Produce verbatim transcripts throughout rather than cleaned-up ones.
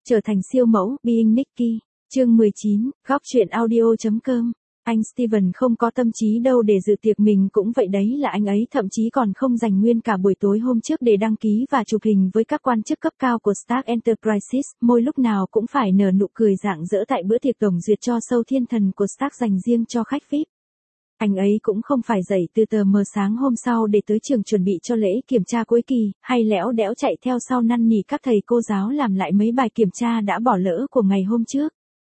Trở thành siêu mẫu, Being Nikki. Chương mười chín, góc truyện audio.com. Anh Steven không có tâm trí đâu để dự tiệc, mình cũng vậy đấy, là anh ấy thậm chí còn không dành nguyên cả buổi tối hôm trước để đăng ký và chụp hình với các quan chức cấp cao của Stark Enterprises, môi lúc nào cũng phải nở nụ cười rạng rỡ tại bữa tiệc tổng duyệt cho show thiên thần của Stark dành riêng cho khách vi ai pi. Anh ấy cũng không phải dậy từ tờ mờ sáng hôm sau để tới trường chuẩn bị cho lễ kiểm tra cuối kỳ, hay lẽo đẽo chạy theo sau năn nỉ các thầy cô giáo làm lại mấy bài kiểm tra đã bỏ lỡ của ngày hôm trước.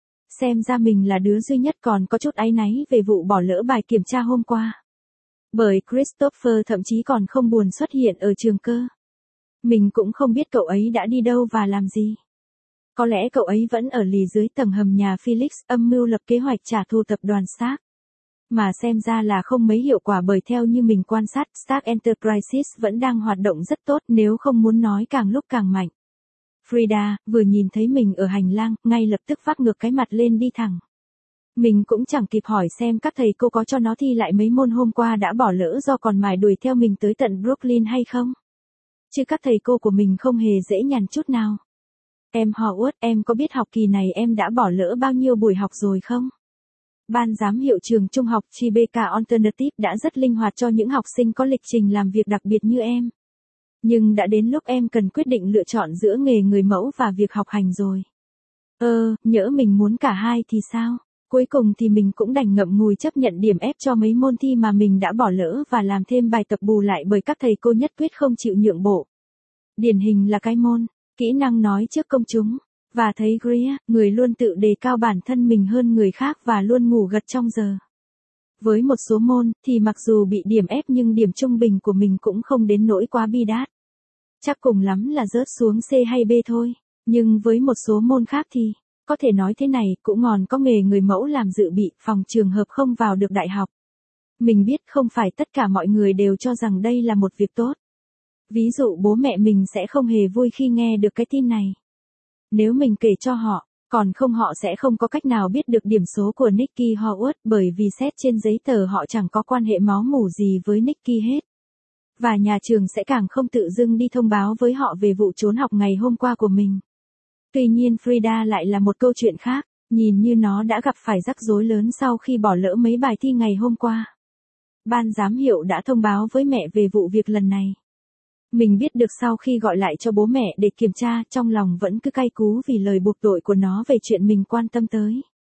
Xem ra mình là đứa duy nhất còn có chút áy náy về vụ bỏ lỡ bài kiểm tra hôm qua. Bởi Christopher thậm chí còn không buồn xuất hiện ở trường cơ. Mình cũng không biết cậu ấy đã đi đâu và làm gì. Có lẽ cậu ấy vẫn ở lì dưới tầng hầm nhà Felix, âm mưu lập kế hoạch trả thù tập đoàn Stark. Mà xem ra là không mấy hiệu quả, bởi theo như mình quan sát, Stark Enterprises vẫn đang hoạt động rất tốt, nếu không muốn nói càng lúc càng mạnh. Frida, vừa nhìn thấy mình ở hành lang, ngay lập tức vác ngược cái mặt lên đi thẳng. Mình cũng chẳng kịp hỏi xem các thầy cô có cho nó thi lại mấy môn hôm qua đã bỏ lỡ do còn mải đuổi theo mình tới tận Brooklyn hay không. Chứ các thầy cô của mình không hề dễ nhằn chút nào. Em Howard, em có biết học kỳ này em đã bỏ lỡ bao nhiêu buổi học rồi không? Ban giám hiệu trường trung học Tribeca Alternative đã rất linh hoạt cho những học sinh có lịch trình làm việc đặc biệt như em. Nhưng đã đến lúc em cần quyết định lựa chọn giữa nghề người mẫu và việc học hành rồi. Ơ, nhỡ mình muốn cả hai thì sao? Cuối cùng thì mình cũng đành ngậm ngùi chấp nhận điểm ép cho mấy môn thi mà mình đã bỏ lỡ và làm thêm bài tập bù lại, bởi các thầy cô nhất quyết không chịu nhượng bộ. Điển hình là cái môn kỹ năng nói trước công chúng. Và thấy Greer, người luôn tự đề cao bản thân mình hơn người khác và luôn ngủ gật trong giờ. Với một số môn, thì mặc dù bị điểm ép nhưng điểm trung bình của mình cũng không đến nỗi quá bi đát. Chắc cùng lắm là rớt xuống C hay B thôi. Nhưng với một số môn khác thì, có thể nói thế này, cũng ngon có nghề người mẫu làm dự bị, phòng trường hợp không vào được đại học. Mình biết không phải tất cả mọi người đều cho rằng đây là một việc tốt. Ví dụ bố mẹ mình sẽ không hề vui khi nghe được cái tin này. Nếu mình kể cho họ, còn không họ sẽ không có cách nào biết được điểm số của Nikki Howard, bởi vì xét trên giấy tờ họ chẳng có quan hệ máu mủ gì với Nikki hết. Và nhà trường sẽ càng không tự dưng đi thông báo với họ về vụ trốn học ngày hôm qua của mình. Tuy nhiên Frida lại là một câu chuyện khác, nhìn như nó đã gặp phải rắc rối lớn sau khi bỏ lỡ mấy bài thi ngày hôm qua. Ban giám hiệu đã thông báo với mẹ về vụ việc lần này. Mình biết được sau khi gọi lại cho bố mẹ để kiểm tra, trong lòng vẫn cứ cay cú vì lời buộc tội của nó về chuyện mình quan tâm tới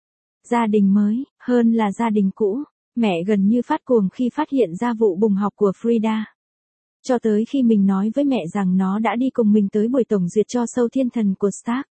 gia đình mới, hơn là gia đình cũ. Mẹ gần như phát cuồng khi phát hiện ra vụ bùng học của Frida. Cho tới khi mình nói với mẹ rằng nó đã đi cùng mình tới buổi tổng duyệt cho show thiên thần của Stark.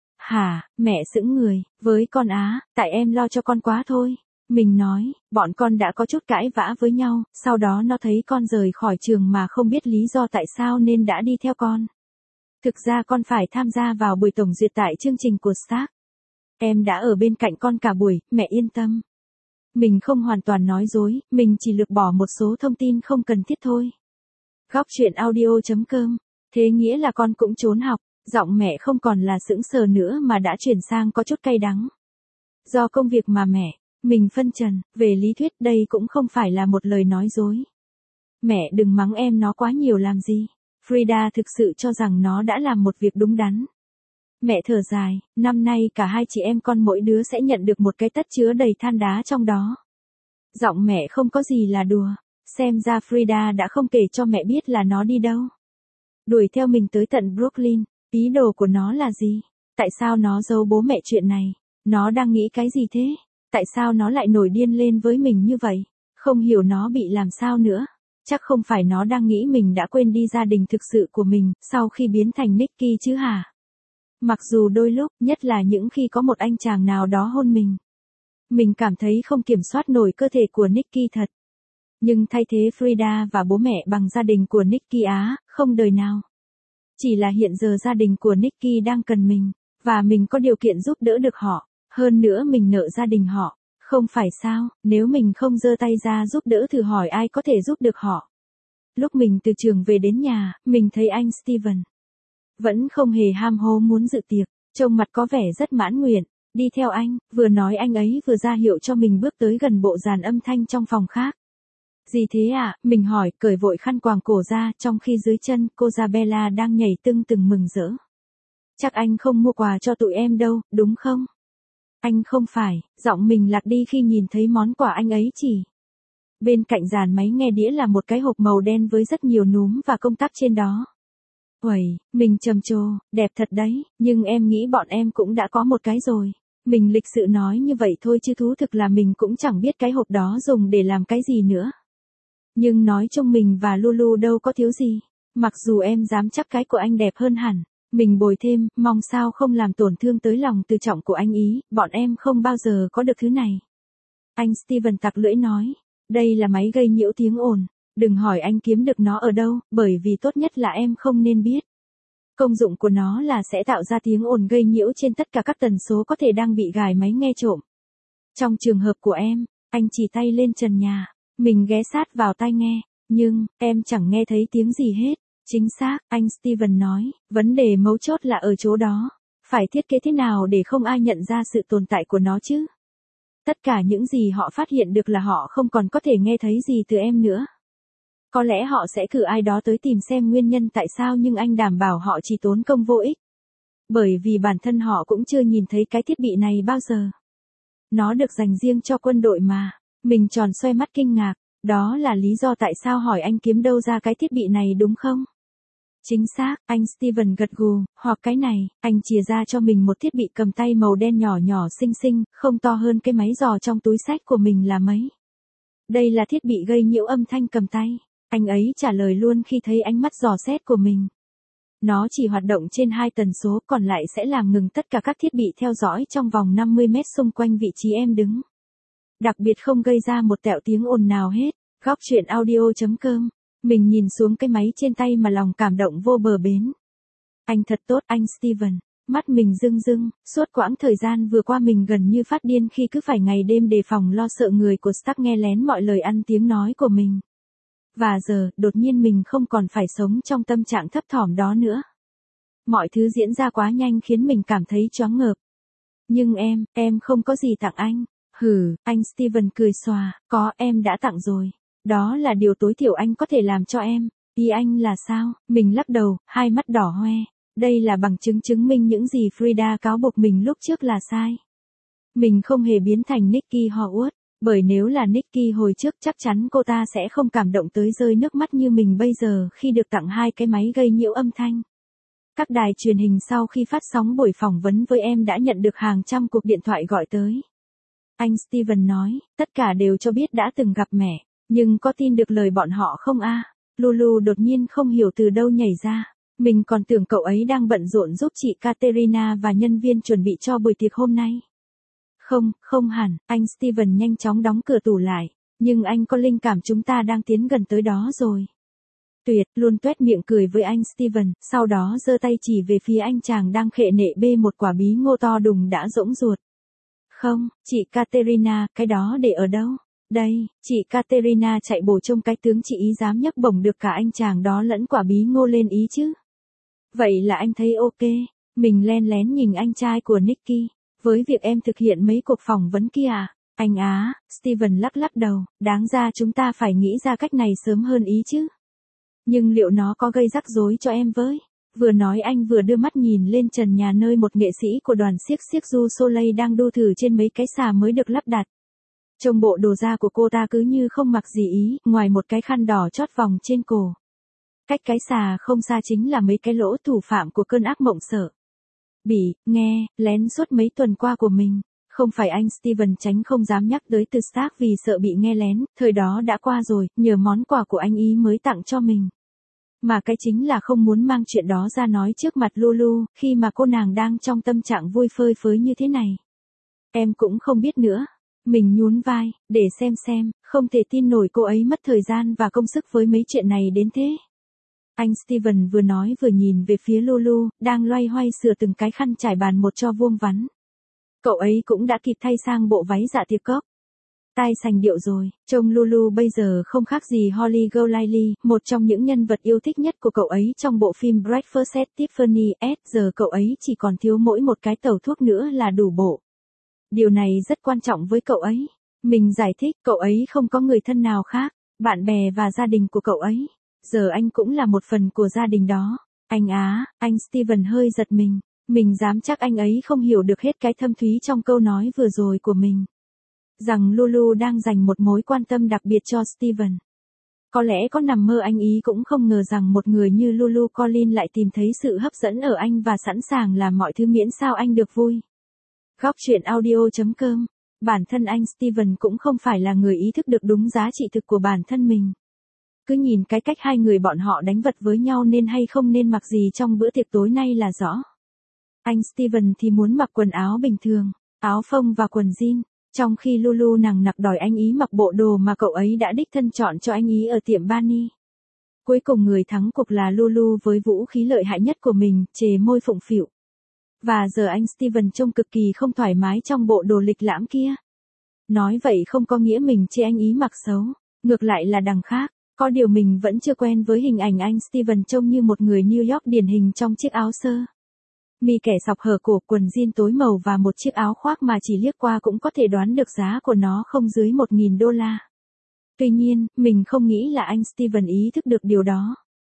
Hả, mẹ sững người, với con á, tại em lo cho con quá thôi. Mình nói, bọn con đã có chút cãi vã với nhau, sau đó nó thấy con rời khỏi trường mà không biết lý do tại sao nên đã đi theo con. Thực ra con phải tham gia vào buổi tổng duyệt tại chương trình của Stark. Em đã ở bên cạnh con cả buổi, mẹ yên tâm. Mình không hoàn toàn nói dối, mình chỉ lược bỏ một số thông tin không cần thiết thôi. Góc truyện audio.com. Thế nghĩa là con cũng trốn học. Giọng mẹ không còn là sững sờ nữa mà đã chuyển sang có chút cay đắng. Do công việc mà mẹ. Mình phân trần, về lý thuyết đây cũng không phải là một lời nói dối. Mẹ đừng mắng em nó quá nhiều làm gì. Frida thực sự cho rằng nó đã làm một việc đúng đắn. Mẹ thở dài, năm nay cả hai chị em con mỗi đứa sẽ nhận được một cái tất chứa đầy than đá trong đó. Giọng mẹ không có gì là đùa. Xem ra Frida đã không kể cho mẹ biết là nó đi đâu. Đuổi theo mình tới tận Brooklyn, ý đồ của nó là gì? Tại sao nó giấu bố mẹ chuyện này? Nó đang nghĩ cái gì thế? Tại sao nó lại nổi điên lên với mình như vậy? Không hiểu nó bị làm sao nữa. Chắc không phải nó đang nghĩ mình đã quên đi gia đình thực sự của mình, sau khi biến thành Nikki chứ hả? Mặc dù đôi lúc, nhất là những khi có một anh chàng nào đó hôn mình. Mình cảm thấy không kiểm soát nổi cơ thể của Nikki thật. Nhưng thay thế Frida và bố mẹ bằng gia đình của Nikki á, không đời nào. Chỉ là hiện giờ gia đình của Nikki đang cần mình, và mình có điều kiện giúp đỡ được họ. Hơn nữa mình nợ gia đình họ, không phải sao, nếu mình không giơ tay ra giúp đỡ thử hỏi ai có thể giúp được họ. Lúc mình từ trường về đến nhà, mình thấy anh Steven vẫn không hề ham hố muốn dự tiệc, trông mặt có vẻ rất mãn nguyện, đi theo anh, vừa nói anh ấy vừa ra hiệu cho mình bước tới gần bộ dàn âm thanh trong phòng khác. Gì thế ạ? À? Mình hỏi, cởi vội khăn quàng cổ ra, trong khi dưới chân cô Isabella đang nhảy tưng từng mừng rỡ. Chắc anh không mua quà cho tụi em đâu, đúng không? Anh không phải, giọng mình lạc đi khi nhìn thấy món quà anh ấy chỉ. Bên cạnh dàn máy nghe đĩa là một cái hộp màu đen với rất nhiều núm và công tắc trên đó. Uầy, mình trầm trồ, đẹp thật đấy, nhưng em nghĩ bọn em cũng đã có một cái rồi. Mình lịch sự nói như vậy thôi chứ thú thực là mình cũng chẳng biết cái hộp đó dùng để làm cái gì nữa. Nhưng nói chung mình và Lulu đâu có thiếu gì. Mặc dù em dám chắc cái của anh đẹp hơn hẳn. Mình bồi thêm, mong sao không làm tổn thương tới lòng tự trọng của anh ý, bọn em không bao giờ có được thứ này. Anh Steven tặc lưỡi nói, đây là máy gây nhiễu tiếng ồn, đừng hỏi anh kiếm được nó ở đâu, bởi vì tốt nhất là em không nên biết. Công dụng của nó là sẽ tạo ra tiếng ồn gây nhiễu trên tất cả các tần số có thể đang bị gài máy nghe trộm. Trong trường hợp của em, anh chỉ tay lên trần nhà, mình ghé sát vào tai nghe, nhưng, em chẳng nghe thấy tiếng gì hết. Chính xác, anh Steven nói, vấn đề mấu chốt là ở chỗ đó. Phải thiết kế thế nào để không ai nhận ra sự tồn tại của nó chứ? Tất cả những gì họ phát hiện được là họ không còn có thể nghe thấy gì từ em nữa. Có lẽ họ sẽ cử ai đó tới tìm xem nguyên nhân tại sao nhưng anh đảm bảo họ chỉ tốn công vô ích. Bởi vì bản thân họ cũng chưa nhìn thấy cái thiết bị này bao giờ. Nó được dành riêng cho quân đội mà. Mình tròn xoe mắt kinh ngạc. Đó là lý do tại sao hỏi anh kiếm đâu ra cái thiết bị này đúng không? Chính xác, anh Steven gật gù, hoặc cái này, anh chìa ra cho mình một thiết bị cầm tay màu đen nhỏ nhỏ xinh xinh, không to hơn cái máy giò trong túi xách của mình là mấy. Đây là thiết bị gây nhiễu âm thanh cầm tay. Anh ấy trả lời luôn khi thấy ánh mắt dò xét của mình. Nó chỉ hoạt động trên hai tần số, còn lại sẽ làm ngừng tất cả các thiết bị theo dõi trong vòng năm mươi mét xung quanh vị trí em đứng. Đặc biệt không gây ra một tẹo tiếng ồn nào hết. Góc truyện audio chấm com. Mình nhìn xuống cái máy trên tay mà lòng cảm động vô bờ bến. Anh thật tốt, anh Steven. Mắt mình rưng rưng, suốt quãng thời gian vừa qua mình gần như phát điên khi cứ phải ngày đêm đề phòng lo sợ người của Stark nghe lén mọi lời ăn tiếng nói của mình. Và giờ, đột nhiên mình không còn phải sống trong tâm trạng thấp thỏm đó nữa. Mọi thứ diễn ra quá nhanh khiến mình cảm thấy choáng ngợp. Nhưng em, em không có gì tặng anh. Hừ, anh Steven cười xòa, có, em đã tặng rồi. Đó là điều tối thiểu anh có thể làm cho em. Ý anh là sao? Mình lắc đầu, hai mắt đỏ hoe. Đây là bằng chứng chứng minh những gì Frida cáo buộc mình lúc trước là sai. Mình không hề biến thành Nikki Howard, bởi nếu là Nikki hồi trước chắc chắn cô ta sẽ không cảm động tới rơi nước mắt như mình bây giờ khi được tặng hai cái máy gây nhiễu âm thanh. Các đài truyền hình sau khi phát sóng buổi phỏng vấn với em đã nhận được hàng trăm cuộc điện thoại gọi tới. Anh Steven nói, tất cả đều cho biết đã từng gặp mẹ, nhưng có tin được lời bọn họ không a? Lulu đột nhiên không hiểu từ đâu nhảy ra. Mình còn tưởng cậu ấy đang bận rộn giúp chị Katerina và nhân viên chuẩn bị cho buổi tiệc hôm nay. Không, không hẳn, anh Steven nhanh chóng đóng cửa tủ lại, nhưng anh có linh cảm chúng ta đang tiến gần tới đó rồi. Tuyệt, luôn tuét miệng cười với anh Steven, sau đó giơ tay chỉ về phía anh chàng đang khệ nệ bê một quả bí ngô to đùng đã rỗng ruột. Không, chị Katerina, cái đó để ở đâu? Đây, chị Katerina chạy bổ trông cái tướng chị ý dám nhấc bổng được cả anh chàng đó lẫn quả bí ngô lên ý chứ. Vậy là anh thấy ok, mình len lén nhìn anh trai của Nicky, với việc em thực hiện mấy cuộc phỏng vấn kia à? Anh á, Steven lắc lắc đầu, đáng ra chúng ta phải nghĩ ra cách này sớm hơn ý chứ. Nhưng liệu nó có gây rắc rối cho em với? Vừa nói anh vừa đưa mắt nhìn lên trần nhà nơi một nghệ sĩ của đoàn xiếc xiếc du Soleil đang đu thử trên mấy cái xà mới được lắp đặt. Trông bộ đồ da của cô ta cứ như không mặc gì ý, ngoài một cái khăn đỏ chót vòng trên cổ. Cách cái xà không xa chính là mấy cái lỗ thủ phạm của cơn ác mộng sợ. Bị, nghe, lén suốt mấy tuần qua của mình. Không phải anh Steven tránh không dám nhắc tới từ Stark vì sợ bị nghe lén, thời đó đã qua rồi, nhờ món quà của anh ý mới tặng cho mình. Mà cái chính là không muốn mang chuyện đó ra nói trước mặt Lulu, khi mà cô nàng đang trong tâm trạng vui phơi phới như thế này. Em cũng không biết nữa. Mình nhún vai, để xem xem, không thể tin nổi cô ấy mất thời gian và công sức với mấy chuyện này đến thế. Anh Steven vừa nói vừa nhìn về phía Lulu, đang loay hoay sửa từng cái khăn trải bàn một cho vuông vắn. Cậu ấy cũng đã kịp thay sang bộ váy dạ tiệc cốc. Tai sành điệu rồi, trông Lulu bây giờ không khác gì Holly Golightly, một trong những nhân vật yêu thích nhất của cậu ấy trong bộ phim Breakfast at Tiffany's, giờ cậu ấy chỉ còn thiếu mỗi một cái tẩu thuốc nữa là đủ bộ. Điều này rất quan trọng với cậu ấy. Mình giải thích, cậu ấy không có người thân nào khác, bạn bè và gia đình của cậu ấy. Giờ anh cũng là một phần của gia đình đó. Anh á, anh Steven hơi giật mình. Mình dám chắc anh ấy không hiểu được hết cái thâm thúy trong câu nói vừa rồi của mình. Rằng Lulu đang dành một mối quan tâm đặc biệt cho Steven. Có lẽ có nằm mơ anh ý cũng không ngờ rằng một người như Lulu Collins lại tìm thấy sự hấp dẫn ở anh và sẵn sàng làm mọi thứ miễn sao anh được vui. Góc truyện audio chấm com. Bản thân anh Steven cũng không phải là người ý thức được đúng giá trị thực của bản thân mình. Cứ nhìn cái cách hai người bọn họ đánh vật với nhau nên hay không nên mặc gì trong bữa tiệc tối nay là rõ. Anh Steven thì muốn mặc quần áo bình thường, áo phông và quần jean, trong khi Lulu nằng nặc đòi anh ý mặc bộ đồ mà cậu ấy đã đích thân chọn cho anh ý ở tiệm Barney. Cuối cùng người thắng cuộc là Lulu với vũ khí lợi hại nhất của mình, chề môi phụng phịu. Và giờ anh Steven trông cực kỳ không thoải mái trong bộ đồ lịch lãm kia. Nói vậy không có nghĩa mình chê anh ý mặc xấu, ngược lại là đằng khác. Có điều mình vẫn chưa quen với hình ảnh anh Steven trông như một người New York điển hình trong chiếc áo sơ mi kẻ sọc hở cổ, quần jean tối màu và một chiếc áo khoác mà chỉ liếc qua cũng có thể đoán được giá của nó không dưới một nghìn đô la. Tuy nhiên, mình không nghĩ là anh Steven ý thức được điều đó.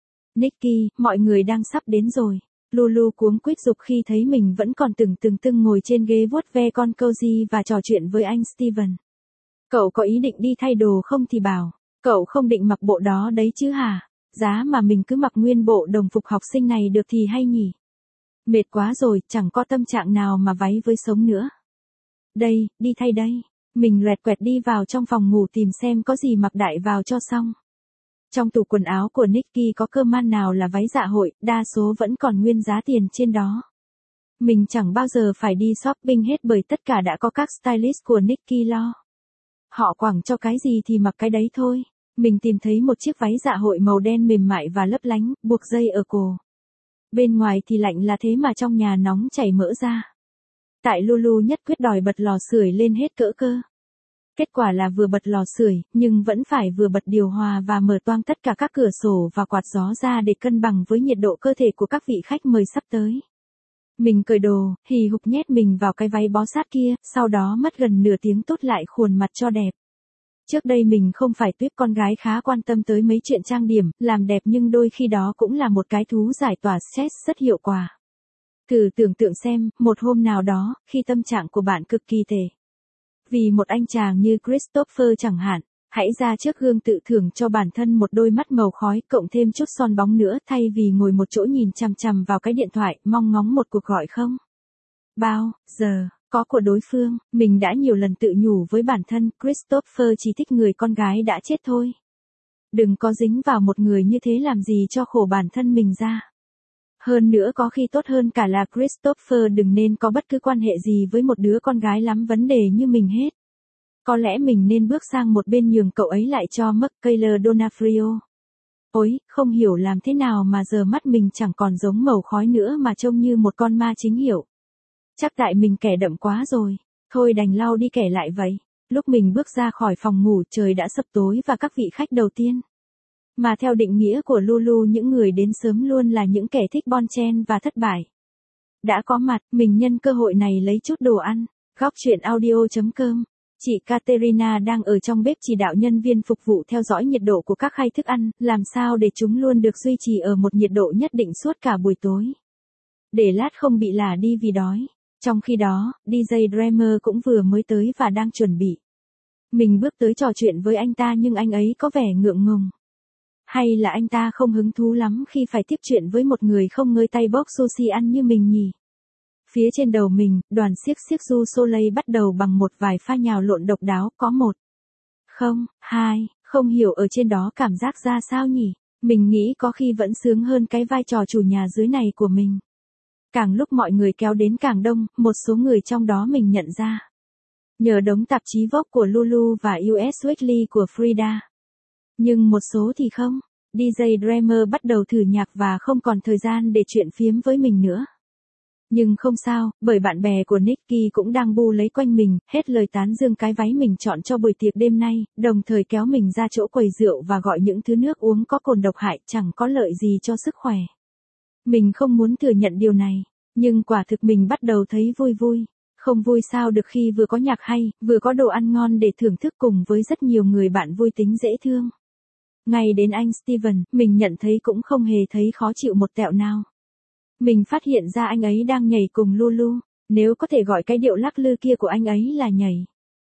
Nicky, mọi người đang sắp đến rồi. Lulu cuống quýt giục khi thấy mình vẫn còn từng từng từng ngồi trên ghế vuốt ve con cozy và trò chuyện với anh Steven. Cậu có ý định đi thay đồ không thì bảo. Cậu không định mặc bộ đó đấy chứ hả? Giá mà mình cứ mặc nguyên bộ đồng phục học sinh này được thì hay nhỉ? Mệt quá rồi, chẳng có tâm trạng nào mà váy với sống nữa. Đây, đi thay đây. Mình loẹt quẹt đi vào trong phòng ngủ tìm xem có gì mặc đại vào cho xong. Trong tủ quần áo của Nicky có cơ man nào là váy dạ hội, đa số vẫn còn nguyên giá tiền trên đó. Mình chẳng bao giờ phải đi shopping hết bởi tất cả đã có các stylist của Nicky lo. Họ quẳng cho cái gì thì mặc cái đấy thôi. Mình tìm thấy một chiếc váy dạ hội màu đen mềm mại và lấp lánh, buộc dây ở cổ. Bên ngoài thì lạnh là thế mà trong nhà nóng chảy mỡ ra. Tại Lulu nhất quyết đòi bật lò sưởi lên hết cỡ cơ. Kết quả là vừa bật lò sưởi, nhưng vẫn phải vừa bật điều hòa và mở toang tất cả các cửa sổ và quạt gió ra để cân bằng với nhiệt độ cơ thể của các vị khách mời sắp tới. Mình cởi đồ, hì hục nhét mình vào cái váy bó sát kia, sau đó mất gần nửa tiếng tốt lại khuôn mặt cho đẹp. Trước đây mình không phải tuýp con gái khá quan tâm tới mấy chuyện trang điểm, làm đẹp nhưng đôi khi đó cũng là một cái thú giải tỏa stress rất hiệu quả. Thử tưởng tượng xem, một hôm nào đó, khi tâm trạng của bạn cực kỳ tệ. Vì một anh chàng như Christopher chẳng hạn, hãy ra trước gương tự thưởng cho bản thân một đôi mắt màu khói cộng thêm chút son bóng nữa thay vì ngồi một chỗ nhìn chằm chằm vào cái điện thoại mong ngóng một cuộc gọi không. Bao giờ có của đối phương, mình đã nhiều lần tự nhủ với bản thân Christopher chỉ thích người con gái đã chết thôi. Đừng có dính vào một người như thế làm gì cho khổ bản thân mình ra. Hơn nữa có khi tốt hơn cả là Christopher đừng nên có bất cứ quan hệ gì với một đứa con gái lắm vấn đề như mình hết. Có lẽ mình nên bước sang một bên nhường cậu ấy lại cho Michaela Donofrio. Ôi, không hiểu làm thế nào mà giờ mắt mình chẳng còn giống màu khói nữa mà trông như một con ma chính hiệu. Chắc tại mình kẻ đậm quá rồi, thôi đành lau đi kẻ lại vậy. Lúc mình bước ra khỏi phòng ngủ trời đã sập tối và các vị khách đầu tiên. Mà theo định nghĩa của Lulu những người đến sớm luôn là những kẻ thích bon chen và thất bại. Đã có mặt, mình nhân cơ hội này lấy chút đồ ăn. Góc truyện audio chấm com. Chị Katerina đang ở trong bếp chỉ đạo nhân viên phục vụ theo dõi nhiệt độ của các khay thức ăn, làm sao để chúng luôn được duy trì ở một nhiệt độ nhất định suốt cả buổi tối. Để lát không bị lả đi vì đói. Trong khi đó, đi jay Dreamer cũng vừa mới tới và đang chuẩn bị. Mình bước tới trò chuyện với anh ta nhưng anh ấy có vẻ ngượng ngùng. Hay là anh ta không hứng thú lắm khi phải tiếp chuyện với một người không ngơi tay bóc sushi ăn như mình nhỉ? Phía trên đầu mình, đoàn xiếc xiếc du Soleil bắt đầu bằng một vài pha nhào lộn độc đáo có một. Không, hai, không hiểu ở trên đó cảm giác ra sao nhỉ? Mình nghĩ có khi vẫn sướng hơn cái vai trò chủ nhà dưới này của mình. Càng lúc mọi người kéo đến càng đông, một số người trong đó mình nhận ra. Nhờ đống tạp chí Vogue của Lulu và u ét Weekly của Frida. Nhưng một số thì không. đi jay Dreamer bắt đầu thử nhạc và không còn thời gian để chuyện phiếm với mình nữa. Nhưng không sao, bởi bạn bè của Nicky cũng đang bu lấy quanh mình, hết lời tán dương cái váy mình chọn cho buổi tiệc đêm nay, đồng thời kéo mình ra chỗ quầy rượu và gọi những thứ nước uống có cồn độc hại chẳng có lợi gì cho sức khỏe. Mình không muốn thừa nhận điều này, nhưng quả thực mình bắt đầu thấy vui vui. Không vui sao được khi vừa có nhạc hay, vừa có đồ ăn ngon để thưởng thức cùng với rất nhiều người bạn vui tính dễ thương. Ngay đến anh Steven, mình nhận thấy cũng không hề thấy khó chịu một tẹo nào. Mình phát hiện ra anh ấy đang nhảy cùng Lulu, nếu có thể gọi cái điệu lắc lư kia của anh ấy là nhảy.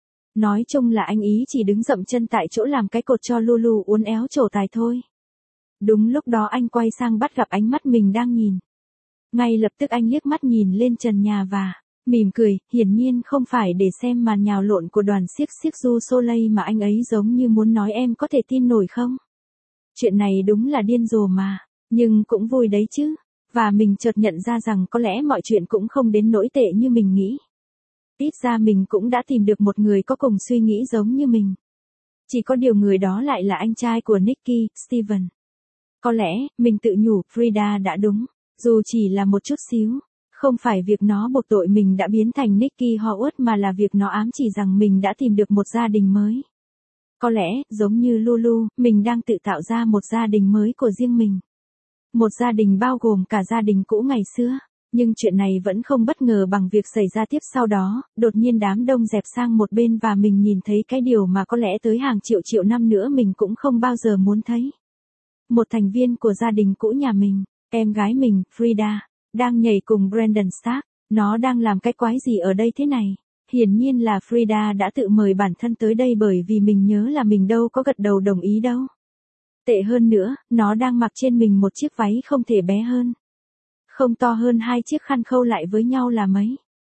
Nói chung là anh ý chỉ đứng dậm chân tại chỗ làm cái cột cho Lulu uốn éo trổ tài thôi. Đúng lúc đó anh quay sang bắt gặp ánh mắt mình đang nhìn. Ngay lập tức anh liếc mắt nhìn lên trần nhà và mỉm cười, hiển nhiên không phải để xem màn nhào lộn của đoàn xiếc xiếc du Soleil mà anh ấy giống như muốn nói em có thể tin nổi không? Chuyện này đúng là điên rồ mà, nhưng cũng vui đấy chứ. Và mình chợt nhận ra rằng có lẽ mọi chuyện cũng không đến nỗi tệ như mình nghĩ. Ít ra mình cũng đã tìm được một người có cùng suy nghĩ giống như mình. Chỉ có điều người đó lại là anh trai của Nicky, Steven. Có lẽ, mình tự nhủ, Frida đã đúng, dù chỉ là một chút xíu. Không phải việc nó buộc tội mình đã biến thành Nicky Howard mà là việc nó ám chỉ rằng mình đã tìm được một gia đình mới. Có lẽ, giống như Lulu, mình đang tự tạo ra một gia đình mới của riêng mình. Một gia đình bao gồm cả gia đình cũ ngày xưa. Nhưng chuyện này vẫn không bất ngờ bằng việc xảy ra tiếp sau đó, đột nhiên đám đông dẹp sang một bên và mình nhìn thấy cái điều mà có lẽ tới hàng triệu triệu năm nữa mình cũng không bao giờ muốn thấy. Một thành viên của gia đình cũ nhà mình, em gái mình, Frida, đang nhảy cùng Brandon Stark. Nó đang làm cái quái gì ở đây thế này? Hiển nhiên là Frida đã tự mời bản thân tới đây bởi vì mình nhớ là mình đâu có gật đầu đồng ý đâu. Tệ hơn nữa, nó đang mặc trên mình một chiếc váy không thể bé hơn. Không to hơn hai chiếc khăn khâu lại với nhau là mấy.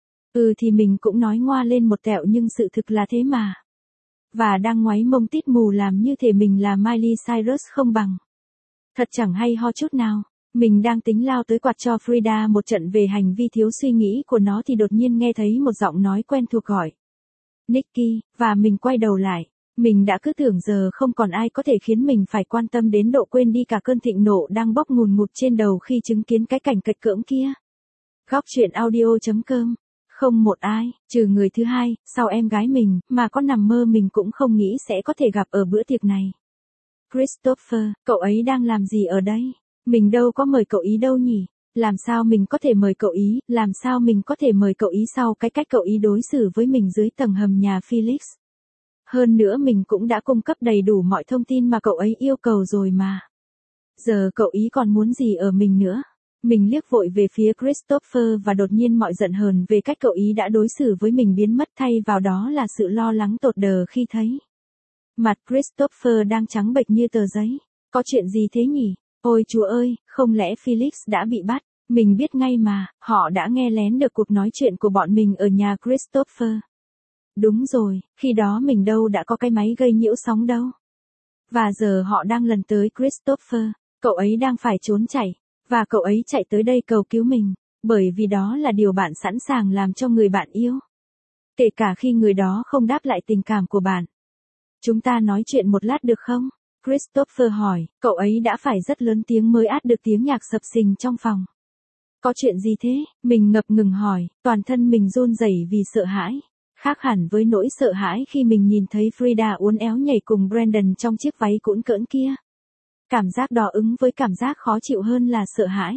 Ừ thì mình cũng nói ngoa lên một tẹo nhưng sự thực là thế mà. Và đang ngoáy mông tít mù làm như thể mình là Miley Cyrus không bằng. Thật chẳng hay ho chút nào. Mình đang tính lao tới quạt cho Frida một trận về hành vi thiếu suy nghĩ của nó thì đột nhiên nghe thấy một giọng nói quen thuộc gọi. Nicky, và mình quay đầu lại. Mình đã cứ tưởng giờ không còn ai có thể khiến mình phải quan tâm đến độ quên đi cả cơn thịnh nộ đang bốc ngùn ngụt trên đầu khi chứng kiến cái cảnh cật cưỡng kia. Góc truyện audio.com. Không một ai, trừ người thứ hai, sau em gái mình, mà có nằm mơ mình cũng không nghĩ sẽ có thể gặp ở bữa tiệc này. Christopher, cậu ấy đang làm gì ở đây? Mình đâu có mời cậu ý đâu nhỉ? Làm sao mình có thể mời cậu ý, làm sao mình có thể mời cậu ý sau cái cách cậu ý đối xử với mình dưới tầng hầm nhà Felix? Hơn nữa mình cũng đã cung cấp đầy đủ mọi thông tin mà cậu ấy yêu cầu rồi mà. Giờ cậu ý còn muốn gì ở mình nữa? Mình liếc vội về phía Christopher và đột nhiên mọi giận hờn về cách cậu ý đã đối xử với mình biến mất thay vào đó là sự lo lắng tột đờ khi thấy mặt Christopher đang trắng bệch như tờ giấy. Có chuyện gì thế nhỉ? Ôi chúa ơi, không lẽ Felix đã bị bắt? Mình biết ngay mà, họ đã nghe lén được cuộc nói chuyện của bọn mình ở nhà Christopher. Đúng rồi, khi đó mình đâu đã có cái máy gây nhiễu sóng đâu. Và giờ họ đang lần tới Christopher, cậu ấy đang phải trốn chạy, và cậu ấy chạy tới đây cầu cứu mình, bởi vì đó là điều bạn sẵn sàng làm cho người bạn yêu. Kể cả khi người đó không đáp lại tình cảm của bạn. Chúng ta nói chuyện một lát được không? Christopher hỏi, cậu ấy đã phải rất lớn tiếng mới át được tiếng nhạc sập sình trong phòng. Có chuyện gì thế? Mình ngập ngừng hỏi, toàn thân mình run rẩy vì sợ hãi. Khác hẳn với nỗi sợ hãi khi mình nhìn thấy Frida uốn éo nhảy cùng Brandon trong chiếc váy cũn cỡn kia. Cảm giác đó ứng với cảm giác khó chịu hơn là sợ hãi.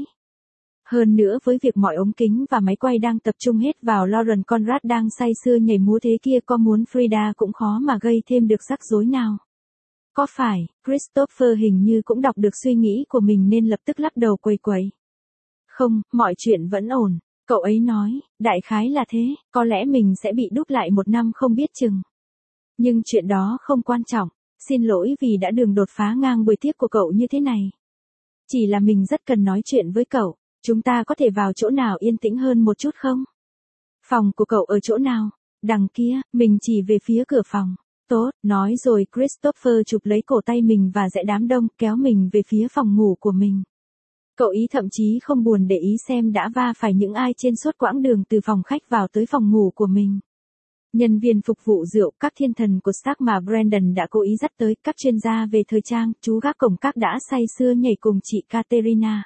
Hơn nữa với việc mọi ống kính và máy quay đang tập trung hết vào Lauren Conrad đang say sưa nhảy múa thế kia, có muốn Frida cũng khó mà gây thêm được rắc rối nào. Có phải, Christopher hình như cũng đọc được suy nghĩ của mình nên lập tức lắc đầu quầy quầy. Không, mọi chuyện vẫn ổn. Cậu ấy nói, đại khái là thế, có lẽ mình sẽ bị đút lại một năm không biết chừng. Nhưng chuyện đó không quan trọng, xin lỗi vì đã đường đột phá ngang buổi tiệc của cậu như thế này. Chỉ là mình rất cần nói chuyện với cậu, chúng ta có thể vào chỗ nào yên tĩnh hơn một chút không? Phòng của cậu ở chỗ nào? Đằng kia, mình chỉ về phía cửa phòng. Tốt, nói rồi Christopher chụp lấy cổ tay mình và rẽ đám đông kéo mình về phía phòng ngủ của mình. Cậu ý thậm chí không buồn để ý xem đã va phải những ai trên suốt quãng đường từ phòng khách vào tới phòng ngủ của mình. Nhân viên phục vụ rượu, các thiên thần của Stark mà Brandon đã cố ý dắt tới, các chuyên gia về thời trang, chú gác cổng các đã say sưa nhảy cùng chị Katerina.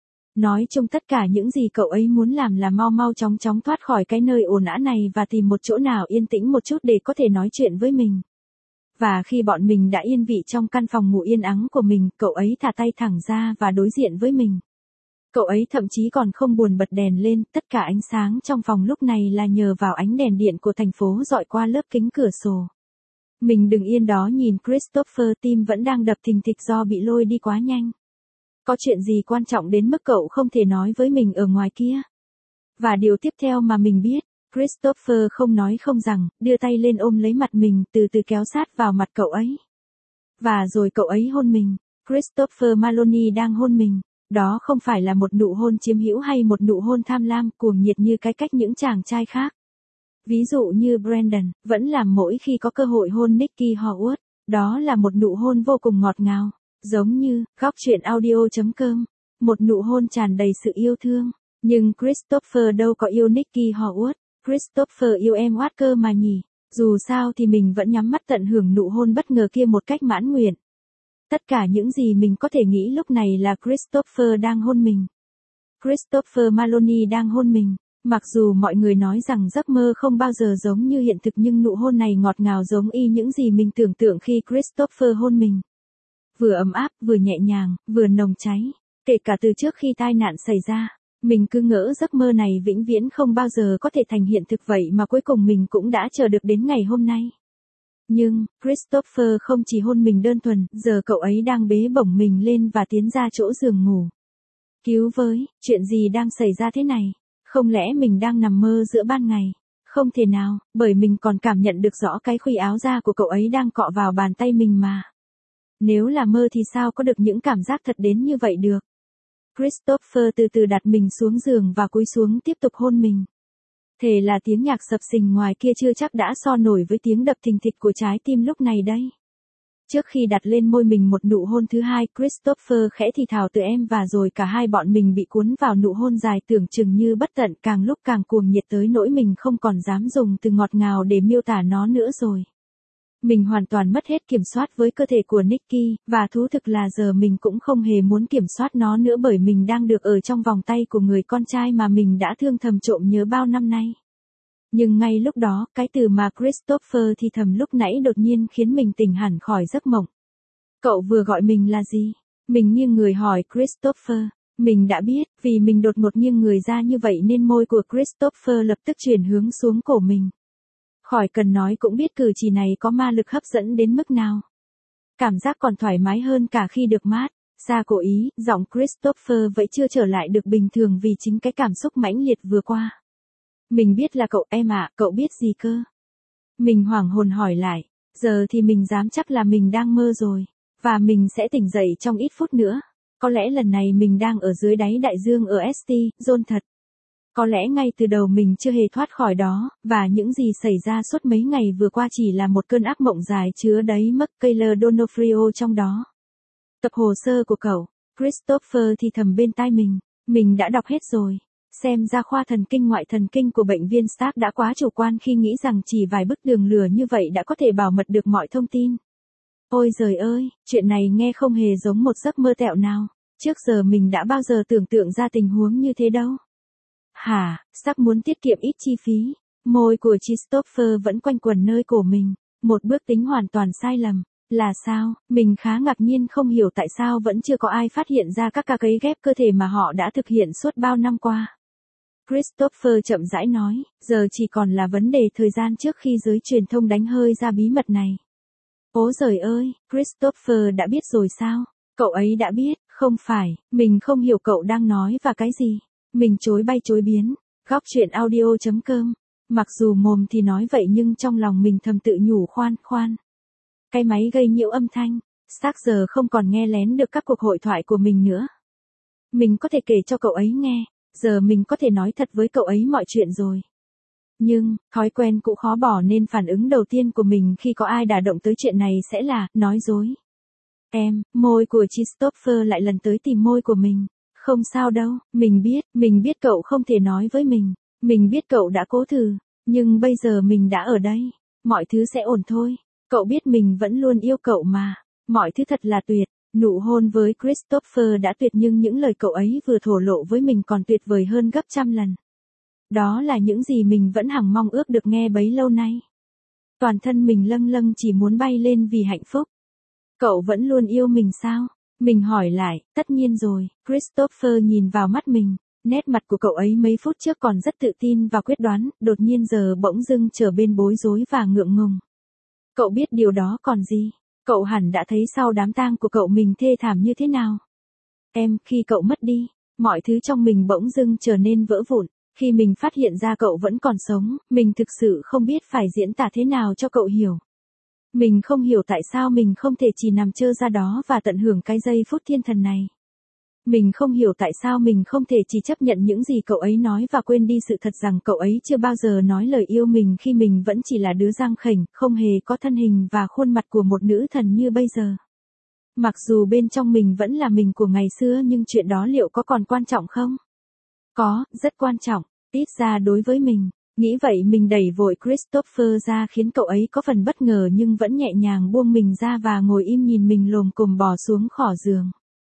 Nói chung tất cả những gì cậu ấy muốn làm là mau mau chóng chóng thoát khỏi cái nơi ồn ào này và tìm một chỗ nào yên tĩnh một chút để có thể nói chuyện với mình. Và khi bọn mình đã yên vị trong căn phòng ngủ yên ắng của mình, cậu ấy thả tay thẳng ra và đối diện với mình. Cậu ấy thậm chí còn không buồn bật đèn lên, tất cả ánh sáng trong phòng lúc này là nhờ vào ánh đèn điện của thành phố dọi qua lớp kính cửa sổ. Mình đứng yên đó nhìn Christopher, tim vẫn đang đập thình thịch do bị lôi đi quá nhanh. Có chuyện gì quan trọng đến mức cậu không thể nói với mình ở ngoài kia? Và điều tiếp theo mà mình biết, Christopher không nói không rằng, đưa tay lên ôm lấy mặt mình, từ từ kéo sát vào mặt cậu ấy. Và rồi cậu ấy hôn mình. Christopher Maloney đang hôn mình. Đó không phải là một nụ hôn chiếm hữu hay một nụ hôn tham lam, cuồng nhiệt như cái cách những chàng trai khác. Ví dụ như Brandon, vẫn làm mỗi khi có cơ hội hôn Nicky Howard. Đó là một nụ hôn vô cùng ngọt ngào. Giống như, góc chuyện audio chấm com. Một nụ hôn tràn đầy sự yêu thương. Nhưng Christopher đâu có yêu Nicky Howard. Christopher yêu em Walker mà nhỉ. Dù sao thì mình vẫn nhắm mắt tận hưởng nụ hôn bất ngờ kia một cách mãn nguyện. Tất cả những gì mình có thể nghĩ lúc này là Christopher đang hôn mình. Christopher Maloney đang hôn mình. Mặc dù mọi người nói rằng giấc mơ không bao giờ giống như hiện thực, nhưng nụ hôn này ngọt ngào giống y những gì mình tưởng tượng khi Christopher hôn mình. Vừa ấm áp, vừa nhẹ nhàng, vừa nồng cháy. Kể cả từ trước khi tai nạn xảy ra, mình cứ ngỡ giấc mơ này vĩnh viễn không bao giờ có thể thành hiện thực, vậy mà cuối cùng mình cũng đã chờ được đến ngày hôm nay. Nhưng, Christopher không chỉ hôn mình đơn thuần, giờ cậu ấy đang bế bổng mình lên và tiến ra chỗ giường ngủ. Cứu với, chuyện gì đang xảy ra thế này? Không lẽ mình đang nằm mơ giữa ban ngày? Không thể nào, bởi mình còn cảm nhận được rõ cái khuy áo da của cậu ấy đang cọ vào bàn tay mình mà. Nếu là mơ thì sao có được những cảm giác thật đến như vậy được? Christopher từ từ đặt mình xuống giường và cúi xuống tiếp tục hôn mình. Thề là tiếng nhạc sập sình ngoài kia chưa chắc đã so nổi với tiếng đập thình thịch của trái tim lúc này đây. Trước khi đặt lên môi mình một nụ hôn thứ hai, Christopher khẽ thì thào từ em, và rồi cả hai bọn mình bị cuốn vào nụ hôn dài tưởng chừng như bất tận, càng lúc càng cuồng nhiệt tới nỗi mình không còn dám dùng từ ngọt ngào để miêu tả nó nữa rồi. Mình hoàn toàn mất hết kiểm soát với cơ thể của Nicky, và thú thực là giờ mình cũng không hề muốn kiểm soát nó nữa, bởi mình đang được ở trong vòng tay của người con trai mà mình đã thương thầm trộm nhớ bao năm nay. Nhưng ngay lúc đó, cái từ mà Christopher thì thầm lúc nãy đột nhiên khiến mình tỉnh hẳn khỏi giấc mộng. Cậu vừa gọi mình là gì? Mình nghiêng người hỏi Christopher. Mình đã biết, vì mình đột ngột nghiêng người ra như vậy nên môi của Christopher lập tức chuyển hướng xuống cổ mình. Khỏi cần nói cũng biết cử chỉ này có ma lực hấp dẫn đến mức nào. Cảm giác còn thoải mái hơn cả khi được mát. Xa cổ ý, giọng Christopher vậy chưa trở lại được bình thường vì chính cái cảm xúc mãnh liệt vừa qua. Mình biết là cậu. Em ạ, cậu biết gì cơ? Mình hoảng hồn hỏi lại. Giờ thì mình dám chắc là mình đang mơ rồi. Và mình sẽ tỉnh dậy trong ít phút nữa. Có lẽ lần này mình đang ở dưới đáy đại dương ở ét tê, Zone thật. Có lẽ ngay từ đầu mình chưa hề thoát khỏi đó, và những gì xảy ra suốt mấy ngày vừa qua chỉ là một cơn ác mộng dài chứa đầy mất Taylor Donofrio trong đó. Tập hồ sơ của cậu, Christopher thì thầm bên tai mình, mình đã đọc hết rồi. Xem ra khoa thần kinh ngoại thần kinh của bệnh viện Stark đã quá chủ quan khi nghĩ rằng chỉ vài bức tường lửa như vậy đã có thể bảo mật được mọi thông tin. Ôi giời ơi, chuyện này nghe không hề giống một giấc mơ tẹo nào. Trước giờ mình đã bao giờ tưởng tượng ra tình huống như thế đâu. Hả, Stark muốn tiết kiệm ít chi phí. Môi của Christopher vẫn quanh quẩn nơi cổ mình. Một bước tính hoàn toàn sai lầm. Là sao? Mình khá ngạc nhiên không hiểu tại sao vẫn chưa có ai phát hiện ra các ca cấy ghép cơ thể mà họ đã thực hiện suốt bao năm qua. Christopher chậm rãi nói, giờ chỉ còn là vấn đề thời gian trước khi giới truyền thông đánh hơi ra bí mật này. Ố giời ơi, Christopher đã biết rồi sao? Cậu ấy đã biết, không phải, mình không hiểu cậu đang nói và cái gì. Mình chối bay chối biến. Góc chuyện audio chấm com. Mặc dù mồm thì nói vậy nhưng trong lòng mình thầm tự nhủ khoan khoan. Cái máy gây nhiễu âm thanh. Stark giờ không còn nghe lén được các cuộc hội thoại của mình nữa. Mình có thể kể cho cậu ấy nghe. Giờ mình có thể nói thật với cậu ấy mọi chuyện rồi. Nhưng, thói quen cũng khó bỏ nên phản ứng đầu tiên của mình khi có ai đả động tới chuyện này sẽ là, nói dối. Em, môi của Christopher lại lần tới tìm môi của mình. Không sao đâu, mình biết, mình biết cậu không thể nói với mình. Mình biết cậu đã cố thử, nhưng bây giờ mình đã ở đây. Mọi thứ sẽ ổn thôi. Cậu biết mình vẫn luôn yêu cậu mà. Mọi thứ thật là tuyệt. Nụ hôn với Christopher đã tuyệt nhưng những lời cậu ấy vừa thổ lộ với mình còn tuyệt vời hơn gấp trăm lần. Đó là những gì mình vẫn hằng mong ước được nghe bấy lâu nay. Toàn thân mình lâng lâng chỉ muốn bay lên vì hạnh phúc. Cậu vẫn luôn yêu mình sao? Mình hỏi lại, tất nhiên rồi. Christopher nhìn vào mắt mình. Nét mặt của cậu ấy mấy phút trước còn rất tự tin và quyết đoán, đột nhiên giờ bỗng dưng trở bên bối rối và ngượng ngùng. Cậu biết điều đó còn gì? Cậu hẳn đã thấy sau đám tang của cậu mình thê thảm như thế nào. Em, khi cậu mất đi, mọi thứ trong mình bỗng dưng trở nên vỡ vụn. Khi mình phát hiện ra cậu vẫn còn sống, mình thực sự không biết phải diễn tả thế nào cho cậu hiểu. Mình không hiểu tại sao mình không thể chỉ nằm chơ ra đó và tận hưởng cái giây phút thiên thần này. Mình không hiểu tại sao mình không thể chỉ chấp nhận những gì cậu ấy nói và quên đi sự thật rằng cậu ấy chưa bao giờ nói lời yêu mình khi mình vẫn chỉ là đứa giang khểnh, không hề có thân hình và khuôn mặt của một nữ thần như bây giờ. Mặc dù bên trong mình vẫn là mình của ngày xưa nhưng chuyện đó liệu có còn quan trọng không? Có, rất quan trọng, ít ra đối với mình. Nghĩ vậy mình đẩy vội Christopher ra khiến cậu ấy có phần bất ngờ nhưng vẫn nhẹ nhàng buông mình ra và ngồi im nhìn mình lồm cồm bò xuống khỏi giường.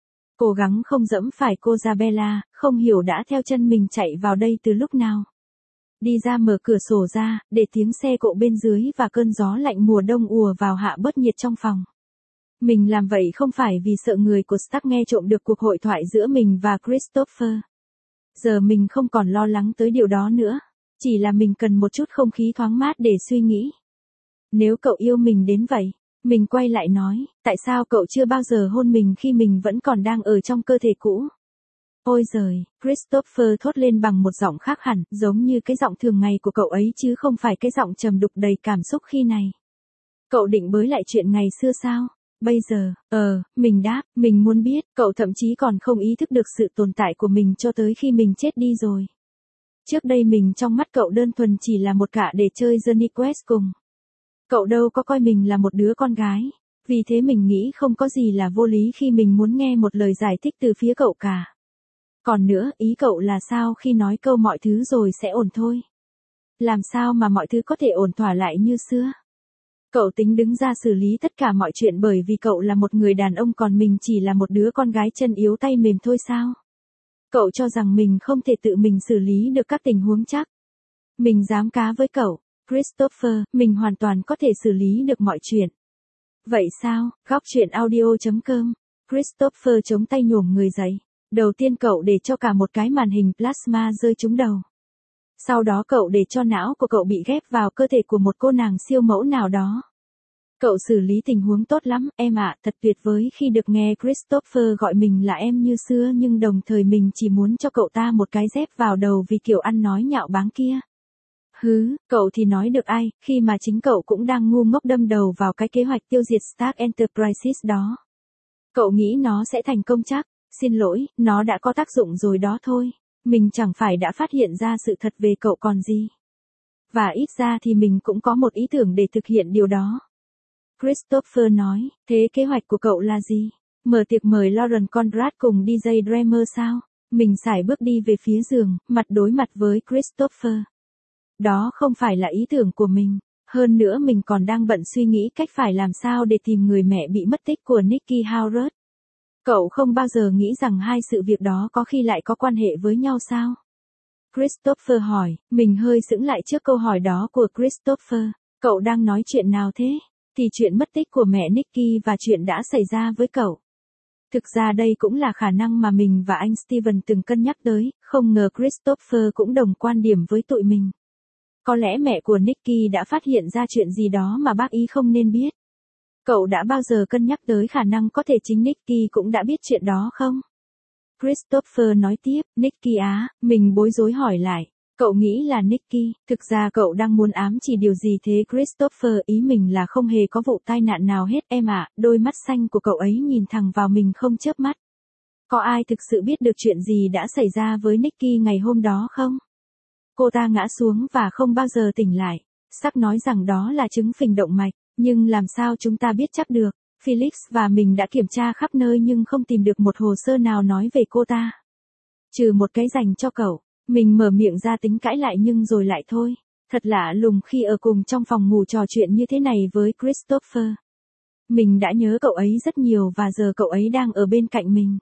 Cố gắng không dẫm phải cô Isabella, không hiểu đã theo chân mình chạy vào đây từ lúc nào. Đi ra mở cửa sổ ra, để tiếng xe cộ bên dưới và cơn gió lạnh mùa đông ùa vào hạ bớt nhiệt trong phòng. Mình làm vậy không phải vì sợ người của Stark nghe trộm được cuộc hội thoại giữa mình và Christopher. Giờ mình không còn lo lắng tới điều đó nữa. Chỉ là mình cần một chút không khí thoáng mát để suy nghĩ. Nếu cậu yêu mình đến vậy, mình quay lại nói, tại sao cậu chưa bao giờ hôn mình khi mình vẫn còn đang ở trong cơ thể cũ? Ôi giời, Christopher thốt lên bằng một giọng khác hẳn, giống như cái giọng thường ngày của cậu ấy chứ không phải cái giọng trầm đục đầy cảm xúc khi này. Cậu định bới lại chuyện ngày xưa sao? Bây giờ, ờ, mình đáp, mình muốn biết, cậu thậm chí còn không ý thức được sự tồn tại của mình cho tới khi mình chết đi rồi. Trước đây mình trong mắt cậu đơn thuần chỉ là một cả để chơi Journey Quest cùng. Cậu đâu có coi mình là một đứa con gái. Vì thế mình nghĩ không có gì là vô lý khi mình muốn nghe một lời giải thích từ phía cậu cả. Còn nữa, ý cậu là sao khi nói câu mọi thứ rồi sẽ ổn thôi? Làm sao mà mọi thứ có thể ổn thỏa lại như xưa? Cậu tính đứng ra xử lý tất cả mọi chuyện bởi vì cậu là một người đàn ông còn mình chỉ là một đứa con gái chân yếu tay mềm thôi sao? Cậu cho rằng mình không thể tự mình xử lý được các tình huống chắc. Mình dám cá với cậu, Christopher, mình hoàn toàn có thể xử lý được mọi chuyện. Vậy sao? Góc chuyện audio chấm com. Christopher chống tay nhổm người dậy. Đầu tiên cậu để cho cả một cái màn hình plasma rơi trúng đầu. Sau đó cậu để cho não của cậu bị ghép vào cơ thể của một cô nàng siêu mẫu nào đó. Cậu xử lý tình huống tốt lắm, em ạ, thật tuyệt vời khi được nghe Christopher gọi mình là em như xưa nhưng đồng thời mình chỉ muốn cho cậu ta một cái dép vào đầu vì kiểu ăn nói nhạo báng kia. Hứ, cậu thì nói được ai, khi mà chính cậu cũng đang ngu ngốc đâm đầu vào cái kế hoạch tiêu diệt Stark Enterprises đó. Cậu nghĩ nó sẽ thành công chắc, xin lỗi, nó đã có tác dụng rồi đó thôi. Mình chẳng phải đã phát hiện ra sự thật về cậu còn gì. Và ít ra thì mình cũng có một ý tưởng để thực hiện điều đó. Christopher nói, thế kế hoạch của cậu là gì? Mở tiệc mời Lauren Conrad cùng đi jay Dreamer sao? Mình sải bước đi về phía giường, mặt đối mặt với Christopher. Đó không phải là ý tưởng của mình. Hơn nữa mình còn đang bận suy nghĩ cách phải làm sao để tìm người mẹ bị mất tích của Nikki Howard. Cậu không bao giờ nghĩ rằng hai sự việc đó có khi lại có quan hệ với nhau sao? Christopher hỏi, mình hơi sững lại trước câu hỏi đó của Christopher. Cậu đang nói chuyện nào thế? Thì chuyện mất tích của mẹ Nikki và chuyện đã xảy ra với cậu. Thực ra đây cũng là khả năng mà mình và anh Steven từng cân nhắc tới, không ngờ Christopher cũng đồng quan điểm với tụi mình. Có lẽ mẹ của Nikki đã phát hiện ra chuyện gì đó mà bác ý không nên biết. Cậu đã bao giờ cân nhắc tới khả năng có thể chính Nikki cũng đã biết chuyện đó không? Christopher nói tiếp, Nikki á, mình bối rối hỏi lại. Cậu nghĩ là Nikki, thực ra cậu đang muốn ám chỉ điều gì thế Christopher? Ý mình là không hề có vụ tai nạn nào hết em ạ, đôi mắt xanh của cậu ấy nhìn thẳng vào mình không chớp mắt. Có ai thực sự biết được chuyện gì đã xảy ra với Nikki ngày hôm đó không? Cô ta ngã xuống và không bao giờ tỉnh lại. Sắc nói rằng đó là chứng phình động mạch, nhưng làm sao chúng ta biết chắc được? Felix và mình đã kiểm tra khắp nơi nhưng không tìm được một hồ sơ nào nói về cô ta. Trừ một cái dành cho cậu. Mình mở miệng ra tính cãi lại nhưng rồi lại thôi. Thật lạ lùng khi ở cùng trong phòng ngủ trò chuyện như thế này với Christopher. Mình đã nhớ cậu ấy rất nhiều và giờ cậu ấy đang ở bên cạnh mình.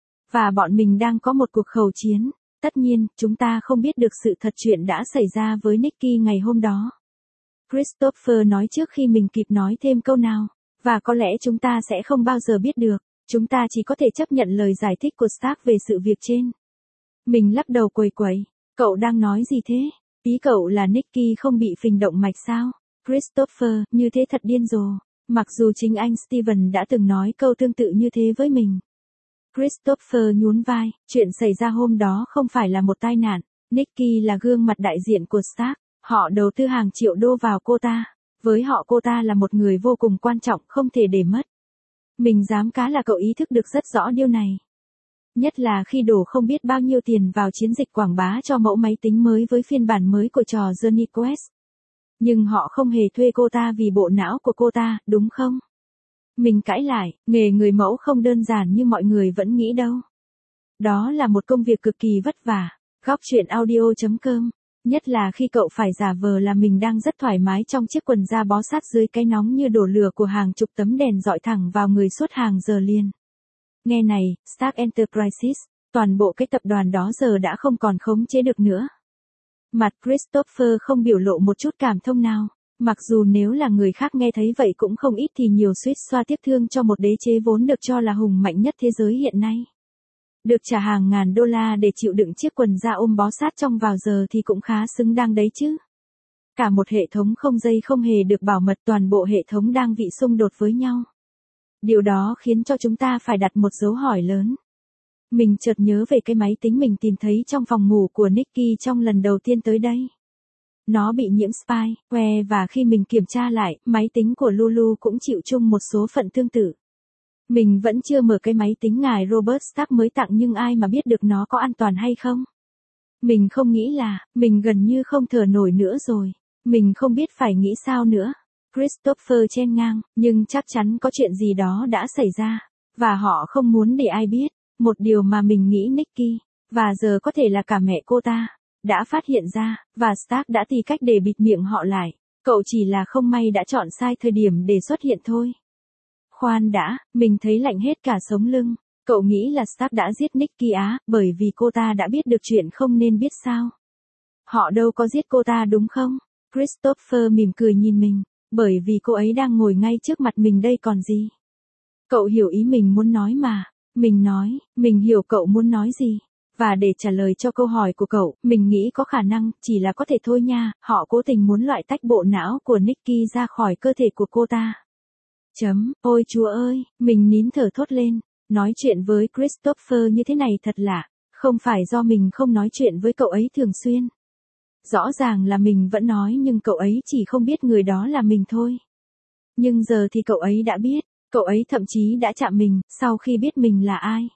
Và bọn mình đang có một cuộc khẩu chiến. Tất nhiên, chúng ta không biết được sự thật chuyện đã xảy ra với Nikki ngày hôm đó. Christopher nói trước khi mình kịp nói thêm câu nào. Và có lẽ chúng ta sẽ không bao giờ biết được. Chúng ta chỉ có thể chấp nhận lời giải thích của Stark về sự việc trên. Mình lắc đầu quầy quầy. Cậu đang nói gì thế? Ý cậu là Nikki không bị phình động mạch sao? Christopher, như thế thật điên rồ. Mặc dù chính anh Steven đã từng nói câu tương tự như thế với mình. Christopher nhún vai, chuyện xảy ra hôm đó không phải là một tai nạn. Nikki là gương mặt đại diện của Stark. Họ đầu tư hàng triệu đô vào cô ta. Với họ cô ta là một người vô cùng quan trọng, không thể để mất. Mình dám cá là cậu ý thức được rất rõ điều này. Nhất là khi đổ không biết bao nhiêu tiền vào chiến dịch quảng bá cho mẫu máy tính mới với phiên bản mới của trò Journey Quest. Nhưng họ không hề thuê cô ta vì bộ não của cô ta, đúng không? Mình cãi lại, nghề người mẫu không đơn giản như mọi người vẫn nghĩ đâu. Đó là một công việc cực kỳ vất vả. Góc chuyện audio chấm com. Nhất là khi cậu phải giả vờ là mình đang rất thoải mái trong chiếc quần da bó sát dưới cái nóng như đổ lửa của hàng chục tấm đèn dọi thẳng vào người suốt hàng giờ liền. Nghe này, Stark Enterprises, toàn bộ cái tập đoàn đó giờ đã không còn khống chế được nữa. Mặt Christopher không biểu lộ một chút cảm thông nào. Mặc dù nếu là người khác nghe thấy vậy cũng không ít thì nhiều suýt xoa tiếc thương cho một đế chế vốn được cho là hùng mạnh nhất thế giới hiện nay. Được trả hàng ngàn đô la để chịu đựng chiếc quần da ôm bó sát trong vào giờ thì cũng khá xứng đáng đấy chứ. Cả một hệ thống không dây không hề được bảo mật, toàn bộ hệ thống đang bị xung đột với nhau. Điều đó khiến cho chúng ta phải đặt một dấu hỏi lớn. Mình chợt nhớ về cái máy tính mình tìm thấy trong phòng ngủ của Nikki trong lần đầu tiên tới đây. Nó bị nhiễm spyware và khi mình kiểm tra lại, máy tính của Lulu cũng chịu chung một số phận tương tự. Mình vẫn chưa mở cái máy tính ngài Robert Stark mới tặng nhưng ai mà biết được nó có an toàn hay không. Mình không nghĩ là, mình gần như không thở nổi nữa rồi. Mình không biết phải nghĩ sao nữa. Christopher chen ngang, nhưng chắc chắn có chuyện gì đó đã xảy ra. Và họ không muốn để ai biết. Một điều mà mình nghĩ Nikki, và giờ có thể là cả mẹ cô ta, đã phát hiện ra, và Stark đã tìm cách để bịt miệng họ lại. Cậu chỉ là không may đã chọn sai thời điểm để xuất hiện thôi. Khoan đã, mình thấy lạnh hết cả sống lưng. Cậu nghĩ là Stark đã giết Nikki á, bởi vì cô ta đã biết được chuyện không nên biết sao? Họ đâu có giết cô ta đúng không? Christopher mỉm cười nhìn mình, bởi vì cô ấy đang ngồi ngay trước mặt mình đây còn gì. Cậu hiểu ý mình muốn nói mà. Mình nói, mình hiểu cậu muốn nói gì. Và để trả lời cho câu hỏi của cậu, mình nghĩ có khả năng, chỉ là có thể thôi nha, họ cố tình muốn loại tách bộ não của Nikki ra khỏi cơ thể của cô ta. Chấm, ôi chúa ơi, mình nín thở thốt lên. Nói chuyện với Christopher như thế này thật lạ, không phải do mình không nói chuyện với cậu ấy thường xuyên. Rõ ràng là mình vẫn nói nhưng cậu ấy chỉ không biết người đó là mình thôi. Nhưng giờ thì cậu ấy đã biết, cậu ấy thậm chí đã chạm mình, sau khi biết mình là ai.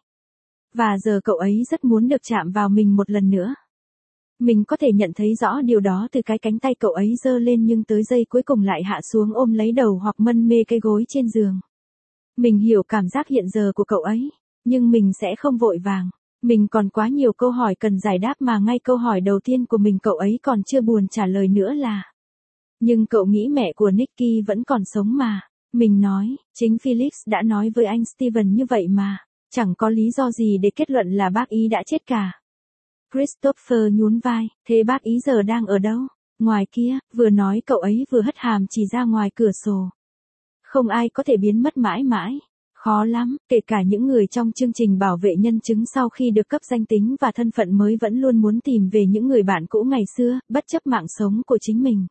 Và giờ cậu ấy rất muốn được chạm vào mình một lần nữa. Mình có thể nhận thấy rõ điều đó từ cái cánh tay cậu ấy giơ lên nhưng tới giây cuối cùng lại hạ xuống ôm lấy đầu hoặc mân mê cái gối trên giường. Mình hiểu cảm giác hiện giờ của cậu ấy, nhưng mình sẽ không vội vàng. Mình còn quá nhiều câu hỏi cần giải đáp mà ngay câu hỏi đầu tiên của mình cậu ấy còn chưa buồn trả lời nữa là: nhưng cậu nghĩ mẹ của Nikki vẫn còn sống mà? Mình nói, chính Felix đã nói với anh Steven như vậy mà, chẳng có lý do gì để kết luận là bác ý đã chết cả. Christopher nhún vai, thế bác ý giờ đang ở đâu? Ngoài kia, vừa nói cậu ấy vừa hất hàm chỉ ra ngoài cửa sổ. Không ai có thể biến mất mãi mãi. Khó lắm, kể cả những người trong chương trình bảo vệ nhân chứng sau khi được cấp danh tính và thân phận mới vẫn luôn muốn tìm về những người bạn cũ ngày xưa, bất chấp mạng sống của chính mình.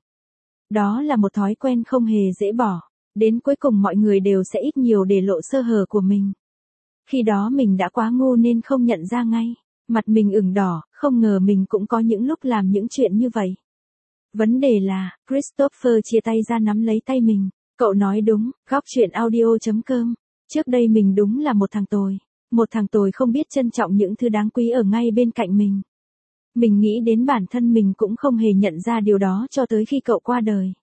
Đó là một thói quen không hề dễ bỏ. Đến cuối cùng mọi người đều sẽ ít nhiều để lộ sơ hở của mình. Khi đó mình đã quá ngu nên không nhận ra ngay. Mặt mình ửng đỏ, không ngờ mình cũng có những lúc làm những chuyện như vậy. Vấn đề là, Christopher chia tay ra nắm lấy tay mình. Cậu nói đúng, góc chuyện audio chấm com. Trước đây mình đúng là một thằng tồi. Một thằng tồi không biết trân trọng những thứ đáng quý ở ngay bên cạnh mình. Mình nghĩ đến bản thân mình cũng không hề nhận ra điều đó cho tới khi cậu qua đời.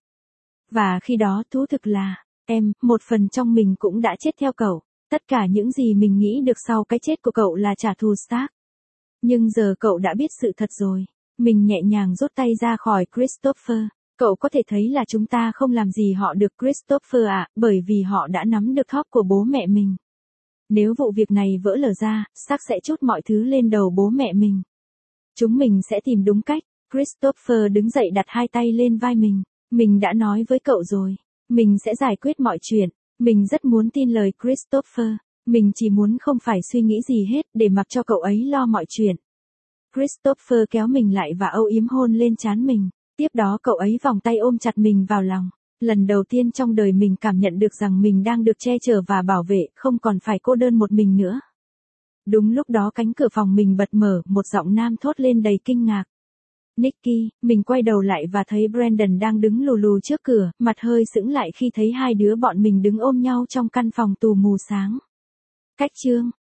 Và khi đó thú thực là, em, một phần trong mình cũng đã chết theo cậu. Tất cả những gì mình nghĩ được sau cái chết của cậu là trả thù Stark. Nhưng giờ cậu đã biết sự thật rồi. Mình nhẹ nhàng rút tay ra khỏi Christopher. Cậu có thể thấy là chúng ta không làm gì họ được Christopher ạ, à, bởi vì họ đã nắm được thóp của bố mẹ mình. Nếu vụ việc này vỡ lở ra, Stark sẽ trút mọi thứ lên đầu bố mẹ mình. Chúng mình sẽ tìm đúng cách. Christopher đứng dậy đặt hai tay lên vai mình. Mình đã nói với cậu rồi. Mình sẽ giải quyết mọi chuyện. Mình rất muốn tin lời Christopher. Mình chỉ muốn không phải suy nghĩ gì hết để mặc cho cậu ấy lo mọi chuyện. Christopher kéo mình lại và âu yếm hôn lên trán mình. Tiếp đó cậu ấy vòng tay ôm chặt mình vào lòng. Lần đầu tiên trong đời mình cảm nhận được rằng mình đang được che chở và bảo vệ, không còn phải cô đơn một mình nữa. Đúng lúc đó cánh cửa phòng mình bật mở, một giọng nam thốt lên đầy kinh ngạc. Nicky, mình quay đầu lại và thấy Brandon đang đứng lù lù trước cửa, mặt hơi sững lại khi thấy hai đứa bọn mình đứng ôm nhau trong căn phòng tù mù sáng. Cách chương